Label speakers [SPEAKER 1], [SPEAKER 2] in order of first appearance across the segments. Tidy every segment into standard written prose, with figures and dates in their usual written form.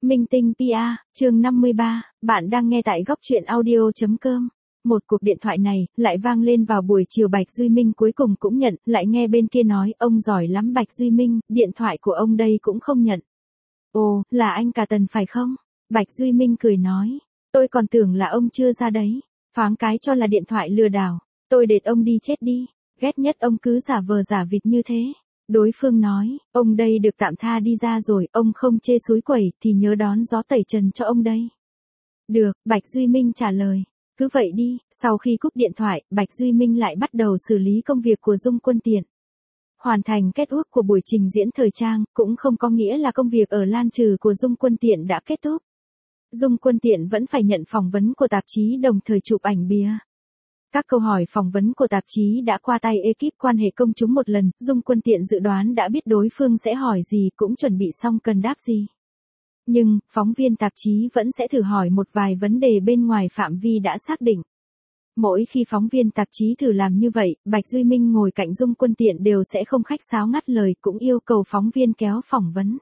[SPEAKER 1] Minh Tinh PR, chương 53, bạn đang nghe tại góc truyện audio.com. Một cuộc điện thoại này, lại vang lên vào buổi chiều. Bạch Duy Minh cuối cùng cũng nhận, lại nghe bên kia nói, ông giỏi lắm Bạch Duy Minh, điện thoại của ông đây cũng không nhận. Ồ, là anh cả Tần phải không? Bạch Duy Minh cười nói, tôi còn tưởng là ông chưa ra đấy, thoáng cái cho là điện thoại lừa đảo, tôi để ông đi chết đi, ghét nhất ông cứ giả vờ giả vịt như thế. Đối phương nói, ông đây được tạm tha đi ra rồi, ông không chê xúi quẩy thì nhớ đón gió tẩy trần cho ông đây. Được, Bạch Duy Minh trả lời, cứ vậy đi. Sau khi cúp điện thoại, Bạch Duy Minh lại bắt đầu xử lý công việc của Dung Quân Tiện. Hoàn thành kết thúc của buổi trình diễn thời trang, cũng không có nghĩa là công việc ở Lan Trừ của Dung Quân Tiện đã kết thúc. Dung Quân Tiện vẫn phải nhận phỏng vấn của tạp chí đồng thời chụp ảnh bìa. Các câu hỏi phỏng vấn của tạp chí đã qua tay ekip quan hệ công chúng một lần, Dung Quân Tiện dự đoán đã biết đối phương sẽ hỏi gì, cũng chuẩn bị xong cần đáp gì. Nhưng, phóng viên tạp chí vẫn sẽ thử hỏi một vài vấn đề bên ngoài phạm vi đã xác định. Mỗi khi phóng viên tạp chí thử làm như vậy, Bạch Duy Minh ngồi cạnh Dung Quân Tiện đều sẽ không khách sáo ngắt lời, cũng yêu cầu phóng viên kéo phỏng vấn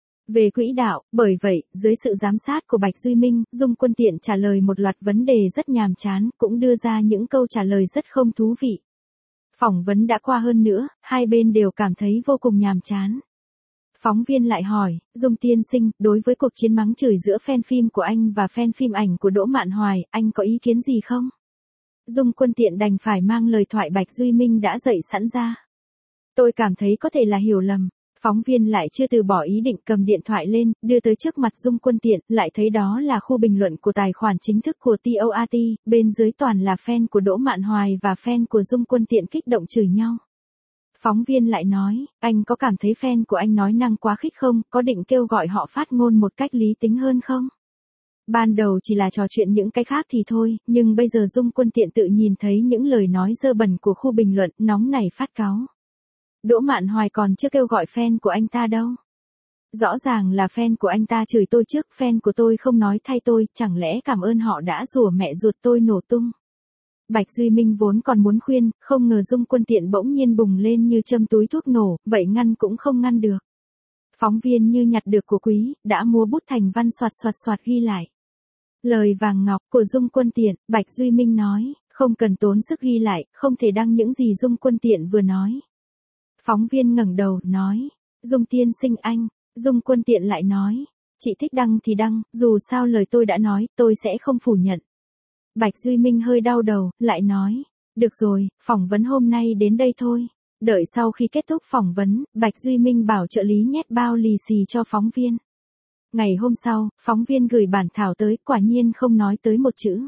[SPEAKER 1] về quỹ đạo. Bởi vậy, dưới sự giám sát của Bạch Duy Minh, Dung Quân Tiện trả lời một loạt vấn đề rất nhàm chán, cũng đưa ra những câu trả lời rất không thú vị. Phỏng vấn đã qua hơn nữa, hai bên đều cảm thấy vô cùng nhàm chán. Phóng viên lại hỏi, Dung tiên sinh, đối với cuộc chiến mắng chửi giữa fan phim của anh và fan phim ảnh của Đỗ Mạn Hoài, anh có ý kiến gì không? Dung Quân Tiện đành phải mang lời thoại Bạch Duy Minh đã dạy sẵn ra. Tôi cảm thấy có thể là hiểu lầm. Phóng viên lại chưa từ bỏ ý định, cầm điện thoại lên, đưa tới trước mặt Dung Quân Tiện, lại thấy đó là khu bình luận của tài khoản chính thức của TOAT, bên dưới toàn là fan của Đỗ Mạn Hoài và fan của Dung Quân Tiện kích động chửi nhau. Phóng viên lại nói, anh có cảm thấy fan của anh nói năng quá khích không, có định kêu gọi họ phát ngôn một cách lý tính hơn không? Ban đầu chỉ là trò chuyện những cái khác thì thôi, nhưng bây giờ Dung Quân Tiện tự nhìn thấy những lời nói dơ bẩn của khu bình luận, nóng nảy phát cáu. Đỗ Mạn Hoài còn chưa kêu gọi fan của anh ta đâu. Rõ ràng là fan của anh ta chửi tôi trước, fan của tôi không nói thay tôi, chẳng lẽ cảm ơn họ đã rủa mẹ ruột tôi nổ tung. Bạch Duy Minh vốn còn muốn khuyên, không ngờ Dung Quân Tiện bỗng nhiên bùng lên như châm túi thuốc nổ, vậy ngăn cũng không ngăn được. Phóng viên như nhặt được của quý, đã múa bút thành văn soạt soạt soạt ghi lại. Lời vàng ngọc của Dung Quân Tiện, Bạch Duy Minh nói, không cần tốn sức ghi lại, không thể đăng những gì Dung Quân Tiện vừa nói. Phóng viên ngẩng đầu, nói, Dung tiên sinh anh. Dung Quân Tiện lại nói, chị thích đăng thì đăng, dù sao lời tôi đã nói, tôi sẽ không phủ nhận. Bạch Duy Minh hơi đau đầu, lại nói, được rồi, phỏng vấn hôm nay đến đây thôi. Đợi sau khi kết thúc phỏng vấn, Bạch Duy Minh bảo trợ lý nhét bao lì xì cho phóng viên. Ngày hôm sau, phóng viên gửi bản thảo tới, quả nhiên không nói tới một chữ.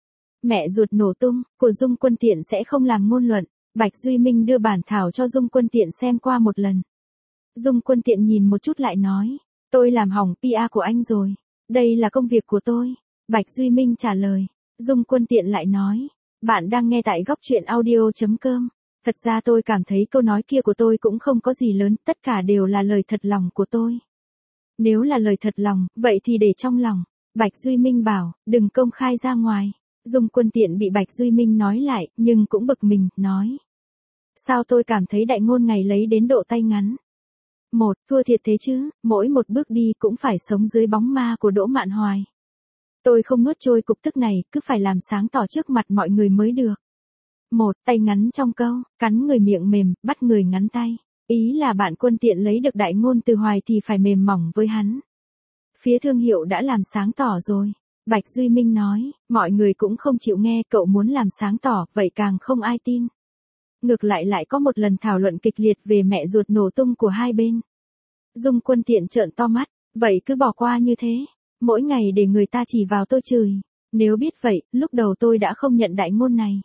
[SPEAKER 1] Mẹ ruột nổ tung, của Dung Quân Tiện sẽ không làm ngôn luận. Bạch Duy Minh đưa bản thảo cho Dung Quân Tiện xem qua một lần. Dung Quân Tiện nhìn một chút lại nói, tôi làm hỏng PR của anh rồi. Đây là công việc của tôi. Bạch Duy Minh trả lời. Dung Quân Tiện lại nói, bạn đang nghe tại góc truyện audio.com. Thật ra tôi cảm thấy câu nói kia của tôi cũng không có gì lớn, tất cả đều là lời thật lòng của tôi. Nếu là lời thật lòng, vậy thì để trong lòng. Bạch Duy Minh bảo, đừng công khai ra ngoài. Dung Quân Tiện bị Bạch Duy Minh nói lại, nhưng cũng bực mình, nói. Sao tôi cảm thấy đại ngôn ngày lấy đến độ tay ngắn. Một, thua thiệt thế chứ, mỗi một bước đi cũng phải sống dưới bóng ma của Đỗ Mạn Hoài. Tôi không nuốt trôi cục tức này, cứ phải làm sáng tỏ trước mặt mọi người mới được. Một, tay ngắn trong câu, cắn người miệng mềm, bắt người ngắn tay. Ý là bạn Quân Tiện lấy được đại ngôn từ Hoài thì phải mềm mỏng với hắn. Phía thương hiệu đã làm sáng tỏ rồi. Bạch Duy Minh nói, mọi người cũng không chịu nghe, cậu muốn làm sáng tỏ, vậy càng không ai tin. Ngược lại có một lần thảo luận kịch liệt về mẹ ruột nổ tung của hai bên. Dung Quân Tiện trợn to mắt, vậy cứ bỏ qua như thế. Mỗi ngày để người ta chỉ vào tôi chửi. Nếu biết vậy, lúc đầu tôi đã không nhận đại ngôn này.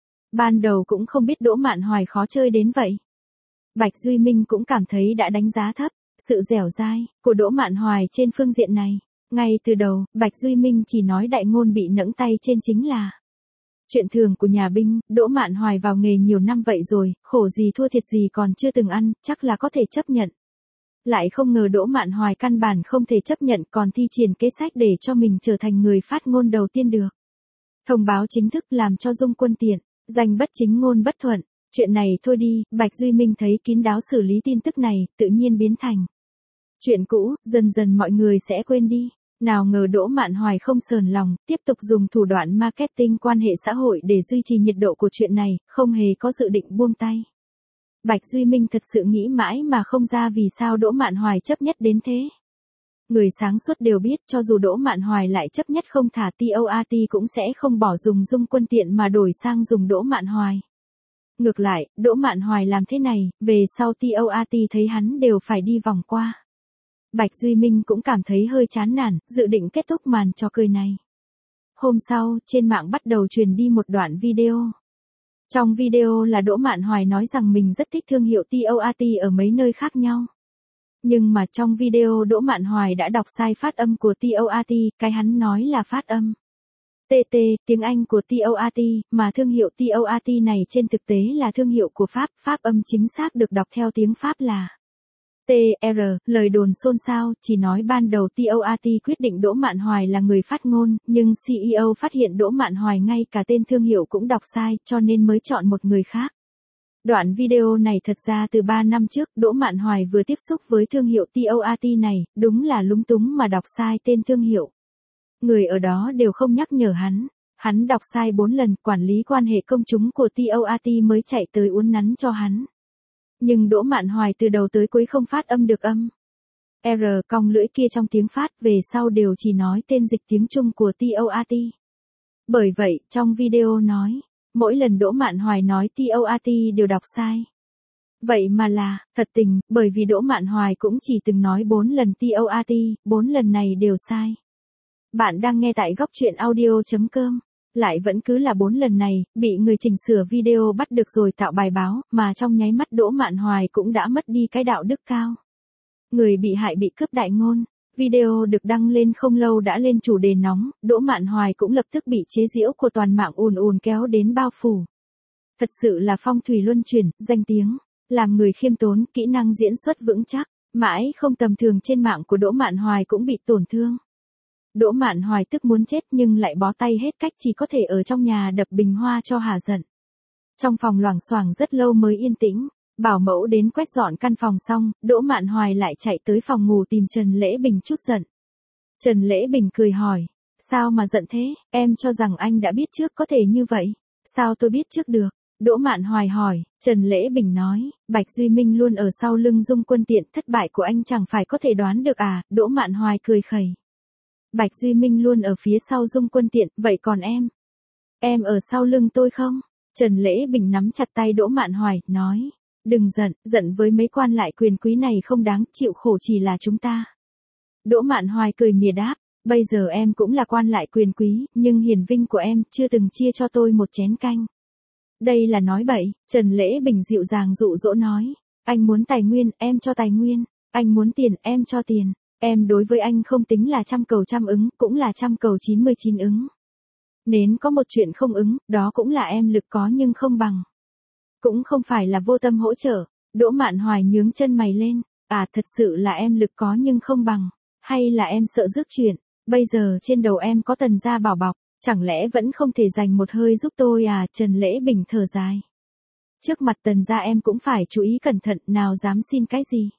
[SPEAKER 1] Ban đầu cũng không biết Đỗ Mạn Hoài khó chơi đến vậy. Bạch Duy Minh cũng cảm thấy đã đánh giá thấp sự dẻo dai của Đỗ Mạn Hoài trên phương diện này. Ngay từ đầu, Bạch Duy Minh chỉ nói đại ngôn bị nẫng tay trên chính là chuyện thường của nhà binh. Đỗ Mạn Hoài vào nghề nhiều năm vậy rồi, khổ gì thua thiệt gì còn chưa từng ăn, chắc là có thể chấp nhận. Lại không ngờ Đỗ Mạn Hoài căn bản không thể chấp nhận, còn thi triển kế sách để cho mình trở thành người phát ngôn đầu tiên được. Thông báo chính thức làm cho Dung Quân Tiện danh bất chính ngôn bất thuận. Chuyện này thôi đi, Bạch Duy Minh thấy kín đáo xử lý tin tức này, tự nhiên biến thành Chuyện cũ, dần dần mọi người sẽ quên đi. Nào ngờ Đỗ Mạn Hoài không sờn lòng, tiếp tục dùng thủ đoạn marketing quan hệ xã hội để duy trì nhiệt độ của chuyện này, không hề có dự định buông tay. Bạch Duy Minh thật sự nghĩ mãi mà không ra vì sao Đỗ Mạn Hoài chấp nhất đến thế. Người sáng suốt đều biết cho dù Đỗ Mạn Hoài lại chấp nhất không thả TOAT cũng sẽ không bỏ dùng Dung Quân Tiện mà đổi sang dùng Đỗ Mạn Hoài. Ngược lại, Đỗ Mạn Hoài làm thế này, về sau TOAT thấy hắn đều phải đi vòng qua. Bạch Duy Minh cũng cảm thấy hơi chán nản, dự định kết thúc màn trò cười này. Hôm sau, trên mạng bắt đầu truyền đi một đoạn video. Trong video là Đỗ Mạn Hoài nói rằng mình rất thích thương hiệu TOAT ở mấy nơi khác nhau. Nhưng mà trong video Đỗ Mạn Hoài đã đọc sai phát âm của TOAT, cái hắn nói là phát âm TT, tiếng Anh của TOAT, mà thương hiệu TOAT này trên thực tế là thương hiệu của Pháp, phát âm chính xác được đọc theo tiếng Pháp là TR, lời đồn xôn xao, chỉ nói ban đầu TOAT quyết định Đỗ Mạn Hoài là người phát ngôn, nhưng CEO phát hiện Đỗ Mạn Hoài ngay cả tên thương hiệu cũng đọc sai, cho nên mới chọn một người khác. Đoạn video này thật ra từ 3 năm trước, Đỗ Mạn Hoài vừa tiếp xúc với thương hiệu TOAT này, đúng là lúng túng mà đọc sai tên thương hiệu. Người ở đó đều không nhắc nhở hắn đọc sai 4 lần, quản lý quan hệ công chúng của TOAT mới chạy tới uốn nắn cho hắn. Nhưng Đỗ Mạn Hoài từ đầu tới cuối không phát âm được âm R cong lưỡi kia trong tiếng phát, về sau đều chỉ nói tên dịch tiếng Trung của TOAT. Bởi vậy, trong video nói, mỗi lần Đỗ Mạn Hoài nói TOAT đều đọc sai. Vậy mà là, thật tình, bởi vì Đỗ Mạn Hoài cũng chỉ từng nói 4 lần TOAT, 4 lần này đều sai. Bạn đang nghe tại góc truyện audio.com. Lại vẫn cứ là 4 lần này, bị người chỉnh sửa video bắt được rồi tạo bài báo, mà trong nháy mắt Đỗ Mạn Hoài cũng đã mất đi cái đạo đức cao. Người bị hại bị cướp đại ngôn. Video được đăng lên không lâu đã lên chủ đề nóng, Đỗ Mạn Hoài cũng lập tức bị chế giễu của toàn mạng ùn kéo đến bao phủ. Thật sự là phong thủy luân chuyển, danh tiếng, làm người khiêm tốn, kỹ năng diễn xuất vững chắc, mãi không tầm thường trên mạng của Đỗ Mạn Hoài cũng bị tổn thương. Đỗ Mạn Hoài tức muốn chết nhưng lại bó tay hết cách, chỉ có thể ở trong nhà đập bình hoa cho hả giận. Trong phòng loảng xoảng rất lâu mới yên tĩnh, bảo mẫu đến quét dọn căn phòng xong, Đỗ Mạn Hoài lại chạy tới phòng ngủ tìm Trần Lễ Bình chút giận. Trần Lễ Bình cười hỏi, sao mà giận thế, em cho rằng anh đã biết trước có thể như vậy, sao tôi biết trước được? Đỗ Mạn Hoài hỏi, Trần Lễ Bình nói, Bạch Duy Minh luôn ở sau lưng Dung Quân Tiện, thất bại của anh chẳng phải có thể đoán được à? Đỗ Mạn Hoài cười khẩy. Bạch Duy Minh luôn ở phía sau Dung Quân Tiện, vậy còn em? Em ở sau lưng tôi không? Trần Lễ Bình nắm chặt tay Đỗ Mạn Hoài, nói, đừng giận, giận với mấy quan lại quyền quý này không đáng, chịu khổ chỉ là chúng ta. Đỗ Mạn Hoài cười mỉa đáp, bây giờ em cũng là quan lại quyền quý, nhưng hiền vinh của em chưa từng chia cho tôi một chén canh. Đây là nói bậy. Trần Lễ Bình dịu dàng dụ dỗ nói, anh muốn tài nguyên, em cho tài nguyên, anh muốn tiền, em cho tiền. Em đối với anh không tính là trăm cầu trăm ứng, cũng là trăm cầu 99 ứng. Nến có một chuyện không ứng, đó cũng là em lực có nhưng không bằng. Cũng không phải là vô tâm hỗ trợ. Đỗ Mạn Hoài nhướng chân mày lên, à thật sự là em lực có nhưng không bằng, hay là em sợ rước chuyện, bây giờ trên đầu em có Tần gia bảo bọc, chẳng lẽ vẫn không thể dành một hơi giúp tôi à? Trần Lễ Bình thở dài. Trước mặt Tần gia em cũng phải chú ý cẩn thận, nào dám xin cái gì.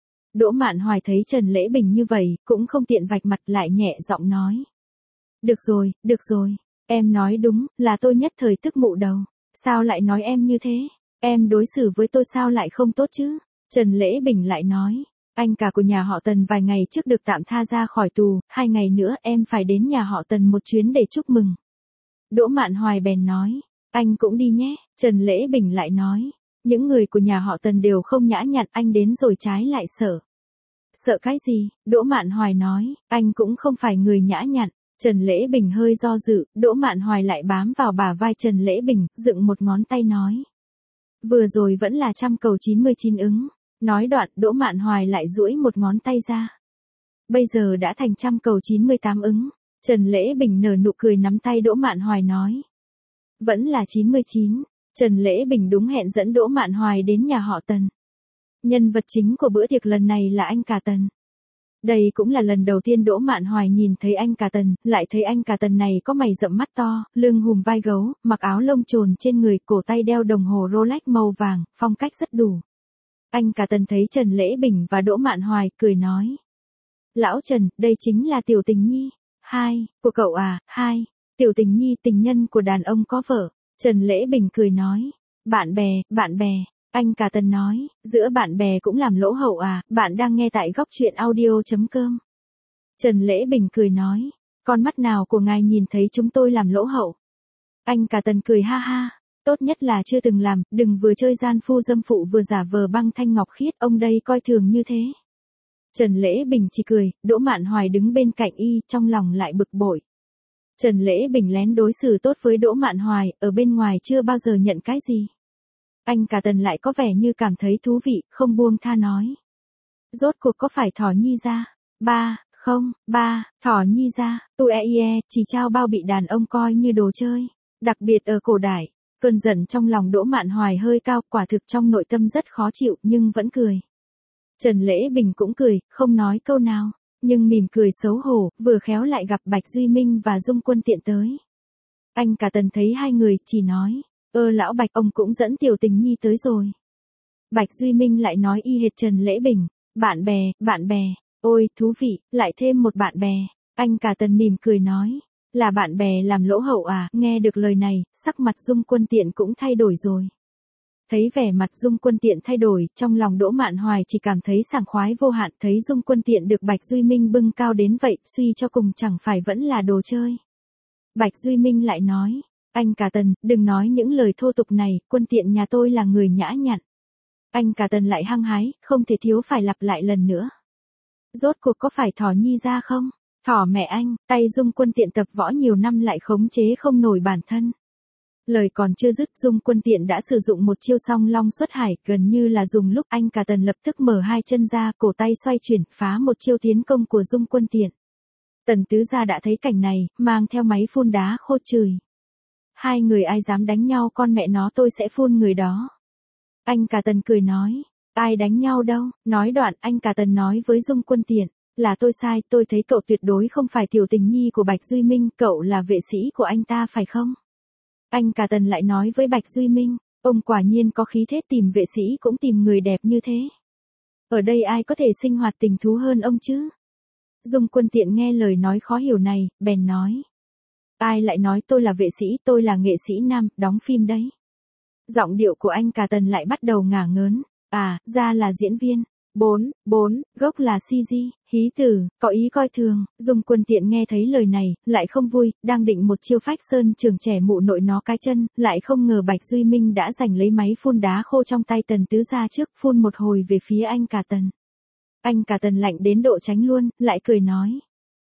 [SPEAKER 1] Đỗ Mạn Hoài thấy Trần Lễ Bình như vậy, cũng không tiện vạch mặt, lại nhẹ giọng nói. Được rồi, em nói đúng, là tôi nhất thời tức mụ đầu. Sao lại nói em như thế? Em đối xử với tôi sao lại không tốt chứ? Trần Lễ Bình lại nói, anh cả của nhà họ Tần vài ngày trước được tạm tha ra khỏi tù, 2 ngày nữa em phải đến nhà họ Tần một chuyến để chúc mừng. Đỗ Mạn Hoài bèn nói, anh cũng đi nhé. Trần Lễ Bình lại nói, những người của nhà họ Tần đều không nhã nhặn, anh đến rồi trái lại sợ. Sợ cái gì? Đỗ Mạn Hoài nói, anh cũng không phải người nhã nhặn. Trần Lễ Bình hơi do dự, Đỗ Mạn Hoài lại bám vào bả vai Trần Lễ Bình, dựng một ngón tay nói. Vừa rồi vẫn là trăm cầu 99 ứng. Nói đoạn, Đỗ Mạn Hoài lại duỗi một ngón tay ra. Bây giờ đã thành trăm cầu 98 ứng. Trần Lễ Bình nở nụ cười nắm tay Đỗ Mạn Hoài nói. Vẫn là 99. Trần Lễ Bình đúng hẹn dẫn Đỗ Mạn Hoài đến nhà họ Tần. Nhân vật chính của bữa tiệc lần này là anh cả Tần. Đây cũng là lần đầu tiên Đỗ Mạn Hoài nhìn thấy anh cả Tần, lại thấy anh cả Tần này có mày rậm mắt to, lưng hùm vai gấu, mặc áo lông trồn trên người, cổ tay đeo đồng hồ Rolex màu vàng, phong cách rất đủ. Anh cả Tần thấy Trần Lễ Bình và Đỗ Mạn Hoài, cười nói. Lão Trần, đây chính là Tiểu Tình Nhi. Hai, của cậu à? Hai, Tiểu Tình Nhi tình nhân của đàn ông có vợ. Trần Lễ Bình cười nói. Bạn bè. Anh cả Tần nói, giữa bạn bè cũng làm lỗ hậu à? Bạn đang nghe tại góc truyện audio.com. Trần Lễ Bình cười nói. Con mắt nào của ngài nhìn thấy chúng tôi làm lỗ hậu? Anh cả Tần cười ha ha. Tốt nhất là chưa từng làm, đừng vừa chơi gian phu dâm phụ vừa giả vờ băng thanh ngọc khiết, ông đây coi thường như thế. Trần Lễ Bình chỉ cười, Đỗ Mạn Hoài đứng bên cạnh y, trong lòng lại bực bội. Trần Lễ Bình lén đối xử tốt với Đỗ Mạn Hoài, ở bên ngoài chưa bao giờ nhận cái gì. Anh cả Tần lại có vẻ như cảm thấy thú vị, không buông tha nói. Rốt cuộc có phải Thỏ Nhi ra? Ba, Thỏ Nhi ra, chỉ trao bao bị đàn ông coi như đồ chơi. Đặc biệt ở cổ đại, cơn giận trong lòng Đỗ Mạn Hoài hơi cao, quả thực trong nội tâm rất khó chịu, nhưng vẫn cười. Trần Lễ Bình cũng cười, không nói câu nào, nhưng mỉm cười xấu hổ, vừa khéo lại gặp Bạch Duy Minh và Dung Quân Tiện tới. Anh cả Tần thấy hai người, chỉ nói, lão Bạch, ông cũng dẫn Tiểu Tình Nhi tới rồi. Bạch Duy Minh lại nói y hệt Trần Lễ Bình, bạn bè, ôi, thú vị, lại thêm một bạn bè. Anh cả Tần mỉm cười nói, là bạn bè làm lỗ hậu à? Nghe được lời này, sắc mặt Dung Quân Tiện cũng thay đổi rồi. Thấy vẻ mặt Dung Quân Tiện thay đổi, trong lòng Đỗ Mạn Hoài chỉ cảm thấy sảng khoái vô hạn, thấy Dung Quân Tiện được Bạch Duy Minh bưng cao đến vậy, suy cho cùng chẳng phải vẫn là đồ chơi. Bạch Duy Minh lại nói, anh cả Tần, đừng nói những lời thô tục này, Quân Tiện nhà tôi là người nhã nhặn. Anh cả Tần lại hăng hái, không thể thiếu phải lặp lại lần nữa. Rốt cuộc có phải Thỏ Nhi ra không? Thỏ mẹ anh, tay Dung Quân Tiện tập võ nhiều năm lại khống chế không nổi bản thân. Lời còn chưa dứt, Dung Quân Tiện đã sử dụng một chiêu song long xuất hải, gần như là dùng lúc. Anh cả Tần lập tức mở hai chân ra, cổ tay xoay chuyển, phá một chiêu tiến công của Dung Quân Tiện. Tần tứ gia đã thấy cảnh này, mang theo máy phun đá khô chửi. Hai người ai dám đánh nhau, con mẹ nó tôi sẽ phun người đó. Anh cả Tần cười nói, ai đánh nhau đâu? Nói đoạn, anh cả Tần nói với Dung Quân Tiện, là tôi sai, tôi thấy cậu tuyệt đối không phải Tiểu Tình Nhi của Bạch Duy Minh, cậu là vệ sĩ của anh ta phải không? Anh cả Tần lại nói với Bạch Duy Minh, ông quả nhiên có khí thế, tìm vệ sĩ cũng tìm người đẹp như thế. Ở đây ai có thể sinh hoạt tình thú hơn ông chứ? Dung Quân Tiện nghe lời nói khó hiểu này, bèn nói. Ai lại nói tôi là vệ sĩ, tôi là nghệ sĩ nam, đóng phim đấy. Giọng điệu của anh cả Tần lại bắt đầu ngả ngớn, ra là diễn viên. 4, gốc là CG, hí tử, có ý coi thường. Dung Quân Tiện nghe thấy lời này, lại không vui, đang định một chiêu phách sơn trường trẻ mụ nội nó cái chân, lại không ngờ Bạch Duy Minh đã giành lấy máy phun đá khô trong tay Tần tứ gia trước, phun một hồi về phía anh cả Tần. Anh cả Tần lạnh đến độ tránh luôn, lại cười nói.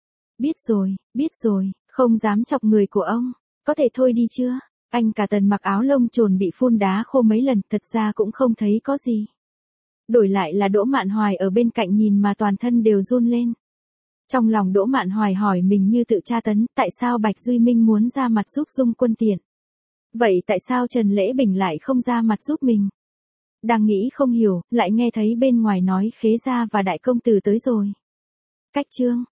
[SPEAKER 1] Biết rồi, không dám chọc người của ông, có thể thôi đi chưa? Anh cả Tần mặc áo lông trồn bị phun đá khô mấy lần, thật ra cũng không thấy có gì. Đổi lại là Đỗ Mạn Hoài ở bên cạnh nhìn mà toàn thân đều run lên. Trong lòng Đỗ Mạn Hoài hỏi mình như tự tra tấn, tại sao Bạch Duy Minh muốn ra mặt giúp Dung Quân Tiện? Vậy tại sao Trần Lễ Bình lại không ra mặt giúp mình? Đang nghĩ không hiểu, lại nghe thấy bên ngoài nói Khế gia và Đại công tử tới rồi. Cách chương